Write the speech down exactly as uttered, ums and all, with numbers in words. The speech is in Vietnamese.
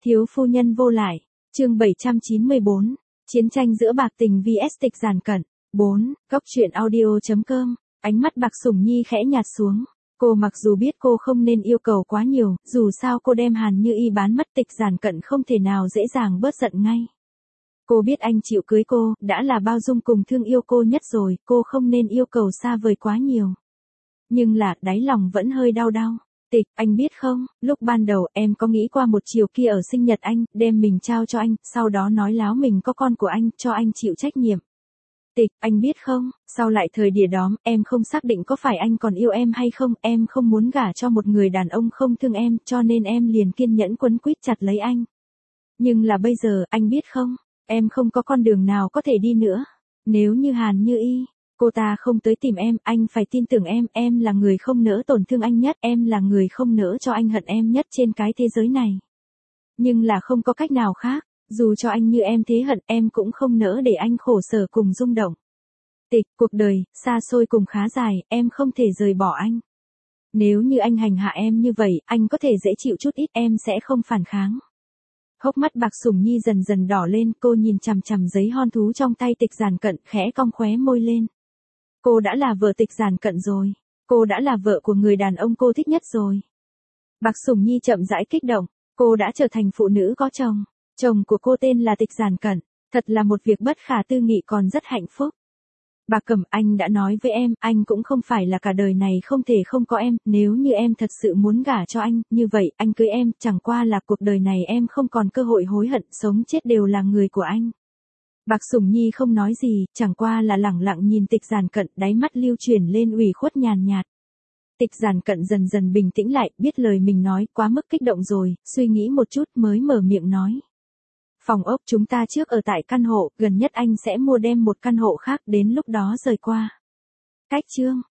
Thiếu phu nhân vô lại, chương bảy trăm chín mươi bốn, chiến tranh giữa Bạc Tình vs Tịch Giản Cận. bốn. Cốc truyện audio chấm com. Ánh mắt Bạc Sủng Nhi khẽ nhạt xuống. Cô mặc dù biết cô không nên yêu cầu quá nhiều, dù sao cô đem Hàn Như Y bán mất, Tịch Giản Cận không thể nào dễ dàng bớt giận ngay. Cô biết anh chịu cưới cô, đã là bao dung cùng thương yêu cô nhất rồi, cô không nên yêu cầu xa vời quá nhiều. Nhưng là, đáy lòng vẫn hơi đau đau. Tịch, anh biết không, lúc ban đầu em có nghĩ qua một chiều kia ở sinh nhật anh, đem mình trao cho anh, sau đó nói láo mình có con của anh, cho anh chịu trách nhiệm. Tịch, anh biết không, sau lại thời điểm đó, em không xác định có phải anh còn yêu em hay không, em không muốn gả cho một người đàn ông không thương em, cho nên em liền kiên nhẫn quấn quýt chặt lấy anh. Nhưng là bây giờ, anh biết không, em không có con đường nào có thể đi nữa. Nếu như Hàn Như Y, cô ta không tới tìm em, anh phải tin tưởng em, em là người không nỡ tổn thương anh nhất, em là người không nỡ cho anh hận em nhất trên cái thế giới này. Nhưng là không có cách nào khác, dù cho anh như em thế hận, em cũng không nỡ để anh khổ sở cùng rung động. Tịch, cuộc đời, xa xôi cùng khá dài, em không thể rời bỏ anh. Nếu như anh hành hạ em như vậy, anh có thể dễ chịu chút ít, em sẽ không phản kháng. Hốc mắt Bạc Sủng Nhi dần dần đỏ lên, cô nhìn chằm chằm giấy hon thú trong tay Tịch Giản Cận, khẽ cong khóe môi lên. Cô đã là vợ Tịch Giản Cận rồi. Cô đã là vợ của người đàn ông cô thích nhất rồi. Bạc Sủng Nhi chậm rãi kích động. Cô đã trở thành phụ nữ có chồng. Chồng của cô tên là Tịch Giản Cận. Thật là một việc bất khả tư nghị, còn rất hạnh phúc. Bạc Cẩm, anh đã nói với em, anh cũng không phải là cả đời này không thể không có em. Nếu như em thật sự muốn gả cho anh, như vậy anh cưới em, chẳng qua là cuộc đời này em không còn cơ hội hối hận, sống chết đều là người của anh. Bạc Sủng Nhi không nói gì, chẳng qua là lẳng lặng nhìn Tịch Giản Cận, đáy mắt lưu chuyển lên ủy khuất nhàn nhạt. Tịch Giản Cận dần dần bình tĩnh lại, biết lời mình nói quá mức kích động rồi, suy nghĩ một chút mới mở miệng nói. Phòng ốc chúng ta trước ở tại căn hộ, gần nhất anh sẽ mua đem một căn hộ khác, đến lúc đó rời qua. Cách chương,